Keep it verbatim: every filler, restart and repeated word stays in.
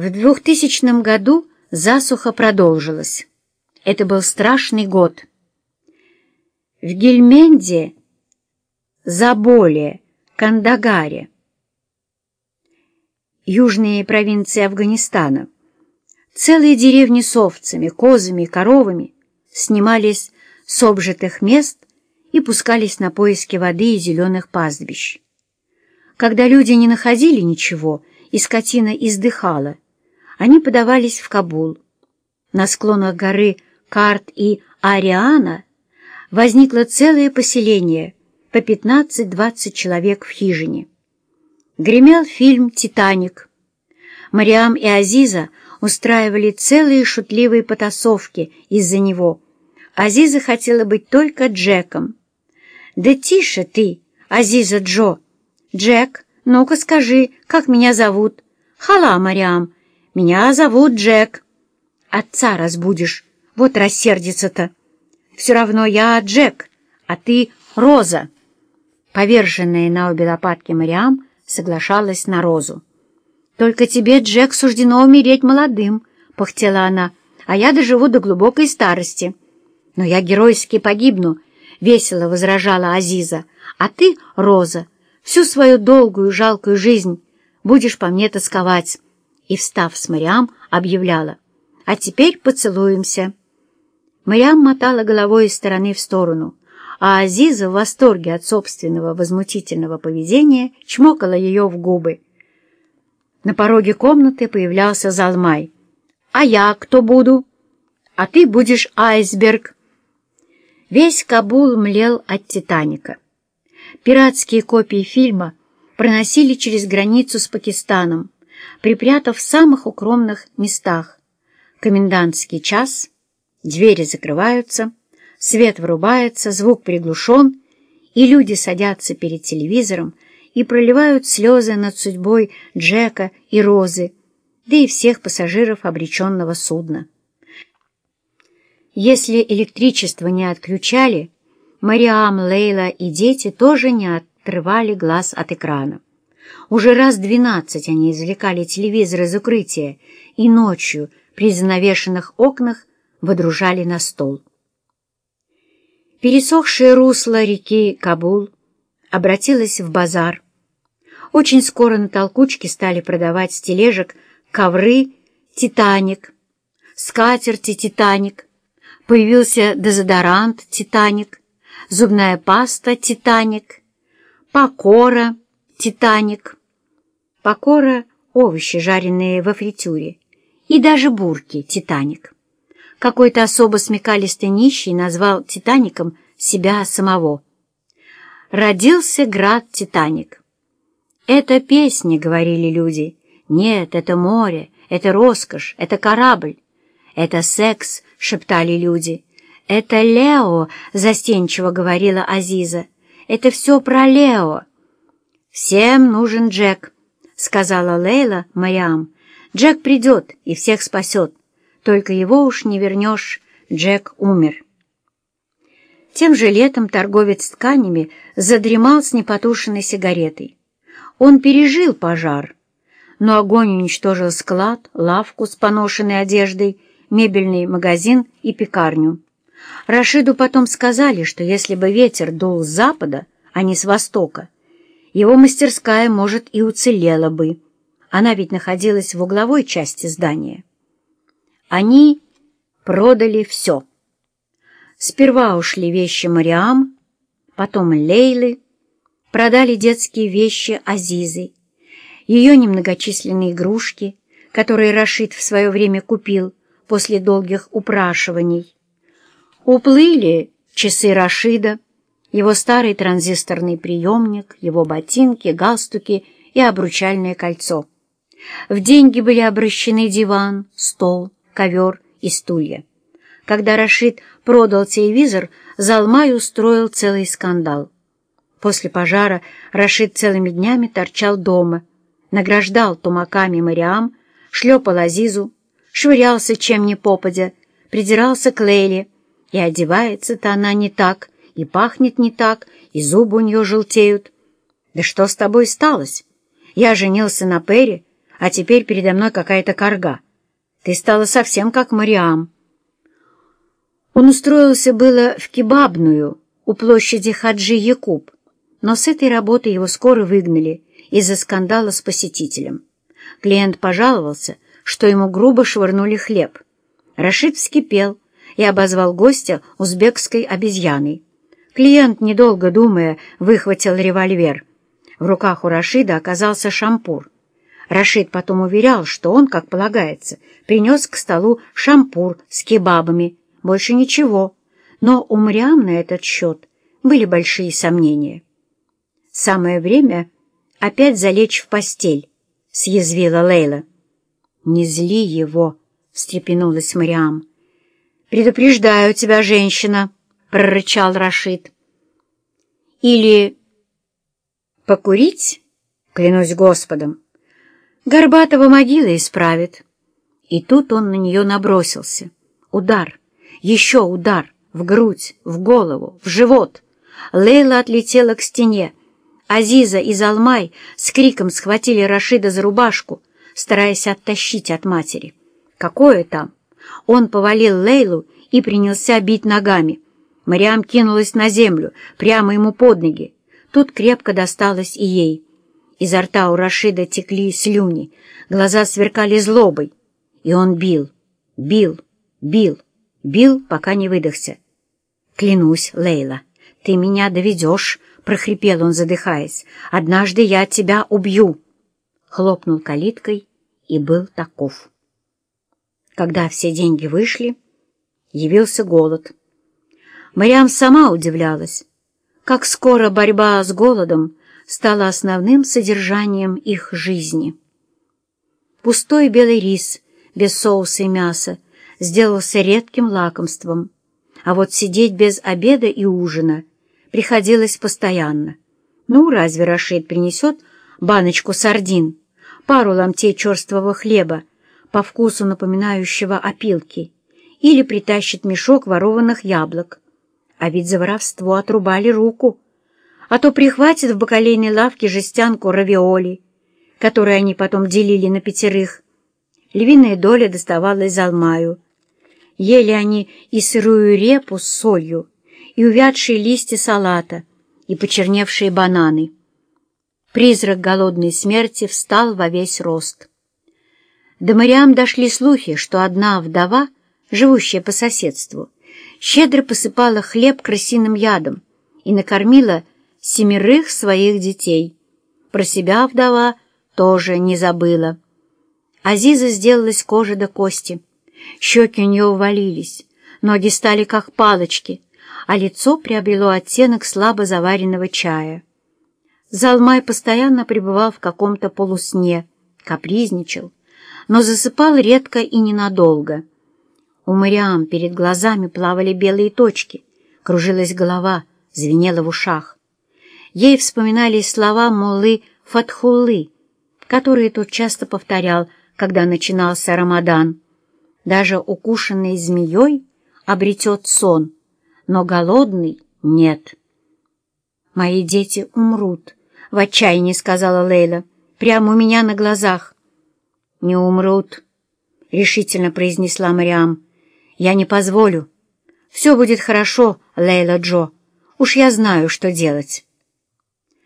В двухтысячном году засуха продолжилась. Это был страшный год. В Гельменде, Заболе, Кандагаре, южные провинции Афганистана, целые деревни с овцами, козами и коровами снимались с обжитых мест и пускались на поиски воды и зеленых пастбищ. Когда люди не находили ничего и скотина издыхала, они подавались в Кабул. На склонах горы Карт и Ариана возникло целое поселение, по пятнадцать-двадцать человек в хижине. Гремел фильм «Титаник». Мариам и Азиза устраивали целые шутливые потасовки из-за него. Азиза хотела быть только Джеком. «Да тише ты, Азиза Джо! Джек, ну-ка скажи, как меня зовут?» «Хала, Мариам, меня зовут Джек». «Отца разбудишь, вот рассердится-то. Все равно я Джек, а ты Роза». Поверженная на обе лопатки Мариам соглашалась на Розу. «Только тебе, Джек, суждено умереть молодым», — пыхтела она, «а я доживу до глубокой старости». «Но я геройски погибну», — весело возражала Азиза, «а ты, Роза, всю свою долгую жалкую жизнь будешь по мне тосковать». И, встав с Мариам, объявляла: «А теперь поцелуемся». Мариам мотала головой из стороны в сторону, а Азиза в восторге от собственного возмутительного поведения чмокала ее в губы. На пороге комнаты появлялся Залмай. «А я кто буду?» «А ты будешь айсберг». Весь Кабул млел от «Титаника». Пиратские копии фильма проносили через границу с Пакистаном, припрятав в самых укромных местах. Комендантский час, двери закрываются, свет вырубается, звук приглушен, и люди садятся перед телевизором и проливают слезы над судьбой Джека и Розы, да и всех пассажиров обреченного судна. Если электричество не отключали, Мариам, Лейла и дети тоже не отрывали глаз от экрана. Уже раз двенадцать они извлекали телевизор из укрытия и ночью при занавешенных окнах водружали на стол. Пересохшее русло реки Кабул обратилось в базар. Очень скоро на толкучке стали продавать с тележек ковры «Титаник», скатерти «Титаник», появился дезодорант «Титаник», зубная паста «Титаник», пакора «Титаник», пакора — овощи, жареные во фритюре, и даже бурки «Титаник». Какой-то особо смекалистый нищий назвал «Титаником» себя самого. Родился град Титаник. «Это песни», — говорили люди. «Нет, это море, это роскошь, это корабль. Это секс», — шептали люди. «Это Лео», — застенчиво говорила Азиза. «Это все про Лео». «Всем нужен Джек», — сказала Лейла Мариам. «Джек придет и всех спасет. Только его уж не вернешь, Джек умер». Тем же летом торговец тканями задремал с непотушенной сигаретой. Он пережил пожар, но огонь уничтожил склад, лавку с поношенной одеждой, мебельный магазин и пекарню. Рашиду потом сказали, что если бы ветер дул с запада, а не с востока, его мастерская, может, и уцелела бы. Она ведь находилась в угловой части здания. Они продали все. Сперва ушли вещи Мариам, потом Лейлы, продали детские вещи Азизы, ее немногочисленные игрушки, которые Рашид в свое время купил после долгих упрашиваний. Уплыли часы Рашида, его старый транзисторный приемник, его ботинки, галстуки и обручальное кольцо. В деньги были обращены диван, стол, ковер и стулья. Когда Рашид продал телевизор, Залмай устроил целый скандал. После пожара Рашид целыми днями торчал дома, награждал тумаками Мариам, шлепал Азизу, швырялся чем ни попадя, придирался к Лейле, и одевается-то она не так, и пахнет не так, и зубы у нее желтеют. «Да что с тобой сталось? Я женился на Перри, а теперь передо мной какая-то карга. Ты стала совсем как Мариам». Он устроился было в кебабную у площади Хаджи Якуб, но с этой работы его скоро выгнали из-за скандала с посетителем. Клиент пожаловался, что ему грубо швырнули хлеб. Рашид вскипел и обозвал гостя узбекской обезьяной. Клиент, недолго думая, выхватил револьвер. В руках у Рашида оказался шампур. Рашид потом уверял, что он, как полагается, принес к столу шампур с кебабами, больше ничего, но у Мариам на этот счет были большие сомнения. «Самое время опять залечь в постель», — съязвила Лейла. «Не зли его», — встрепенулась Мариам. «Предупреждаю тебя, женщина», — прорычал Рашид. «Или покурить, клянусь Господом, Горбатова могила исправит». И тут он на нее набросился. Удар, еще удар, в грудь, в голову, в живот. Лейла отлетела к стене. Азиза и Залмай с криком схватили Рашида за рубашку, стараясь оттащить от матери. Какое там? Он повалил Лейлу и принялся бить ногами. Мариам кинулась на землю, прямо ему под ноги. Тут крепко досталось и ей. Изо рта у Рашида текли слюни, глаза сверкали злобой. И он бил, бил, бил, бил, пока не выдохся. «Клянусь, Лейла, ты меня доведешь», — прохрипел он, задыхаясь. «Однажды я тебя убью». Хлопнул калиткой и был таков. Когда все деньги вышли, явился голод. Мариам сама удивлялась, как скоро борьба с голодом стала основным содержанием их жизни. Пустой белый рис без соуса и мяса сделался редким лакомством, а вот сидеть без обеда и ужина приходилось постоянно. Ну, разве Рашид принесет баночку сардин, пару ломтей черствого хлеба, по вкусу напоминающего опилки, или притащит мешок ворованных яблок? А ведь за воровство отрубали руку, а то прихватит в бакалейной лавке жестянку равиоли, которые они потом делили на пятерых. Львиная доля доставалась Залмаю. Ели они и сырую репу с солью, и увядшие листья салата, и почерневшие бананы. Призрак голодной смерти встал во весь рост. До Мариам дошли слухи, что одна вдова, живущая по соседству, щедро посыпала хлеб крысиным ядом и накормила семерых своих детей. Про себя вдова тоже не забыла. Азиза сделалась кожа до кости. Щеки у нее увалились, ноги стали как палочки, а лицо приобрело оттенок слабо заваренного чая. Залмай постоянно пребывал в каком-то полусне, капризничал, но засыпал редко и ненадолго. У Мариам перед глазами плавали белые точки, кружилась голова, звенела в ушах. Ей вспоминались слова муллы Фатхуллы, которые тот часто повторял, когда начинался Рамадан. Даже укушенный змеей обретет сон, но голодный — нет. «Мои дети умрут», — в отчаянии сказала Лейла, — «прямо у меня на глазах». «Не умрут», — решительно произнесла Мариам. «Я не позволю. Все будет хорошо, Лейла Джо. Уж я знаю, что делать».